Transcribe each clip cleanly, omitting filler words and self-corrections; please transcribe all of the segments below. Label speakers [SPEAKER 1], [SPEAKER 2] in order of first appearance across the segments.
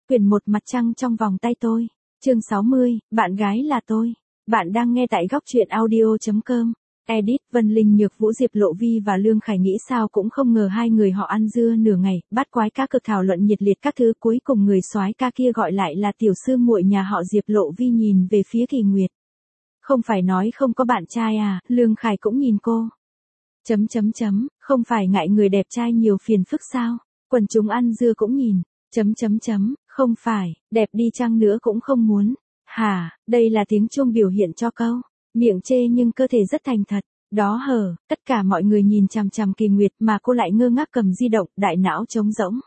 [SPEAKER 1] Quyển 1 Mặt trăng trong vòng tay tôi. Chương 60, bạn gái là tôi. Bạn đang nghe tại góc truyện audio.com. Edit, Vân Linh, Nhược Vũ, Diệp Lộ Vi và Lương Khải nghĩ sao cũng không ngờ hai người họ ăn dưa nửa ngày, bát quái cá cực thảo luận nhiệt liệt các thứ, cuối cùng người soái ca kia gọi lại là tiểu sư muội nhà họ Diệp. Lộ Vi nhìn về phía Kỳ Nguyệt. Không phải nói không có bạn trai à? Lương Khải cũng nhìn cô. Không phải ngại người đẹp trai nhiều phiền phức sao? Quần chúng ăn dưa cũng nhìn. Không phải, đẹp đi chăng nữa cũng không muốn. Hả, đây là tiếng chuông biểu hiện cho câu. Miệng chê nhưng cơ thể rất thành thật. Đó hờ, tất cả mọi người nhìn chằm chằm Kỳ Nguyệt mà cô lại ngơ ngác cầm di động, đại não trống rỗng.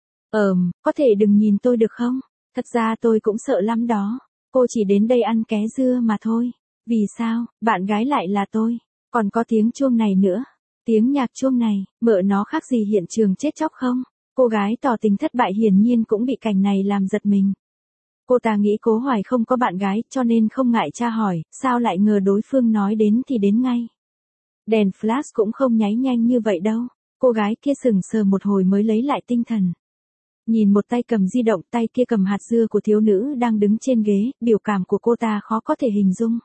[SPEAKER 1] Có thể đừng nhìn tôi được không? Thật ra tôi cũng sợ lắm đó. Cô chỉ đến đây ăn ké dưa mà thôi. Vì sao, bạn gái lại là tôi? Còn có tiếng chuông này nữa. Tiếng nhạc chuông này, mợ nó khác gì hiện trường chết chóc không? Cô gái tỏ tình thất bại hiển nhiên cũng bị cảnh này làm giật mình. Cô ta nghĩ Cố Hoài không có bạn gái cho nên không ngại tra hỏi, sao lại ngờ đối phương nói đến thì đến ngay. Đèn flash cũng không nháy nhanh như vậy đâu. Cô gái kia sững sờ một hồi mới lấy lại tinh thần. Nhìn một tay cầm di động, tay kia cầm hạt dưa của thiếu nữ đang đứng trên ghế, biểu cảm của cô ta khó có thể hình dung.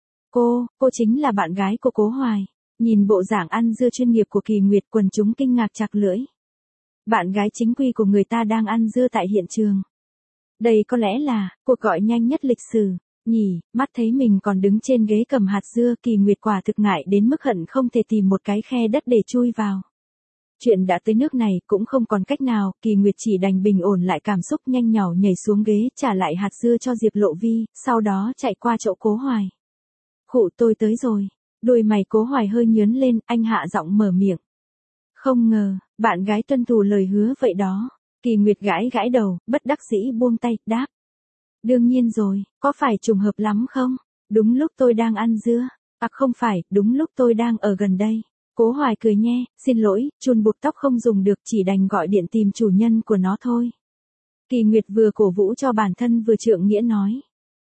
[SPEAKER 1] Cô chính là bạn gái của Cố Hoài. Nhìn bộ dạng ăn dưa chuyên nghiệp của Kỳ Nguyệt, quần chúng kinh ngạc chặt lưỡi. Bạn gái chính quy của người ta đang ăn dưa tại hiện trường. Đây có lẽ là cuộc gọi nhanh nhất lịch sử, nhỉ? Mắt thấy mình còn đứng trên ghế cầm hạt dưa, Kỳ Nguyệt quả thực ngại đến mức hận không thể tìm một cái khe đất để chui vào. Chuyện đã tới nước này cũng không còn cách nào, Kỳ Nguyệt chỉ đành bình ổn lại cảm xúc, nhanh nhảu nhảy xuống ghế, trả lại hạt dưa cho Diệp Lộ Vi, sau đó chạy qua chỗ Cố Hoài. Khụ, tôi tới rồi. Đôi mày Cố Hoài hơi nhướng lên, anh hạ giọng mở miệng. Không ngờ, bạn gái tuân thủ lời hứa vậy đó. Kỳ Nguyệt gãi gãi đầu, bất đắc dĩ buông tay, đáp. Đương nhiên rồi, có phải trùng hợp lắm không? Đúng lúc tôi đang ăn dưa. À không phải, đúng lúc tôi đang ở gần đây. Cố Hoài cười nhẹ, xin lỗi, chùn buộc tóc không dùng được, chỉ đành gọi điện tìm chủ nhân của nó thôi. Kỳ Nguyệt vừa cổ vũ cho bản thân vừa trượng nghĩa nói.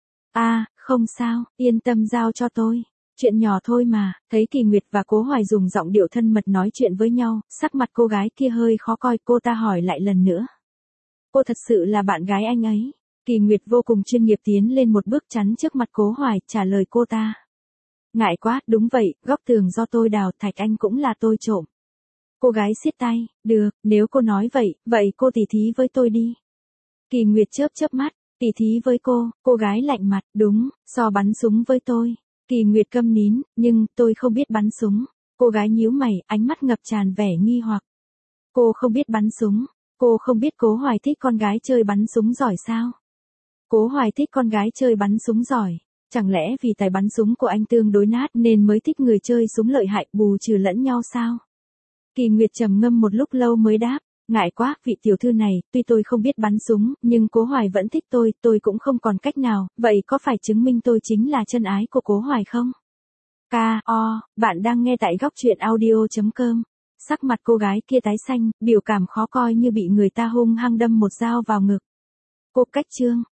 [SPEAKER 1] Không sao, yên tâm giao cho tôi. Chuyện nhỏ thôi mà. Thấy Kỳ Nguyệt và Cố Hoài dùng giọng điệu thân mật nói chuyện với nhau, sắc mặt cô gái kia hơi khó coi, cô ta hỏi lại lần nữa. Cô thật sự là bạn gái anh ấy? Kỳ Nguyệt vô cùng chuyên nghiệp tiến lên một bước chắn trước mặt Cố Hoài, trả lời cô ta. Ngại quá, đúng vậy, góc tường do tôi đào, thạch anh cũng là tôi trộm. Cô gái siết tay, được, nếu cô nói vậy cô tỉ thí với tôi đi. Kỳ Nguyệt chớp mắt, tỉ thí với cô gái lạnh mặt, đúng, so bắn súng với tôi. Kỳ Nguyệt câm nín, nhưng tôi không biết bắn súng. Cô gái nhíu mày, ánh mắt ngập tràn vẻ nghi hoặc. Cô không biết bắn súng, cô không biết Cố Hoài thích con gái chơi bắn súng giỏi sao? Cố Hoài thích con gái chơi bắn súng giỏi, chẳng lẽ vì tài bắn súng của anh tương đối nát nên mới thích người chơi súng lợi hại, bù trừ lẫn nhau sao? Kỳ Nguyệt trầm ngâm một lúc lâu mới đáp. Ngại quá, vị tiểu thư này, tuy tôi không biết bắn súng, nhưng Cố Hoài vẫn thích tôi cũng không còn cách nào, vậy có phải chứng minh tôi chính là chân ái của Cố Hoài không? Bạn đang nghe tại góc truyện audio.com. Sắc mặt cô gái kia tái xanh, biểu cảm khó coi như bị người ta hung hăng đâm một dao vào ngực. Cô cách chương,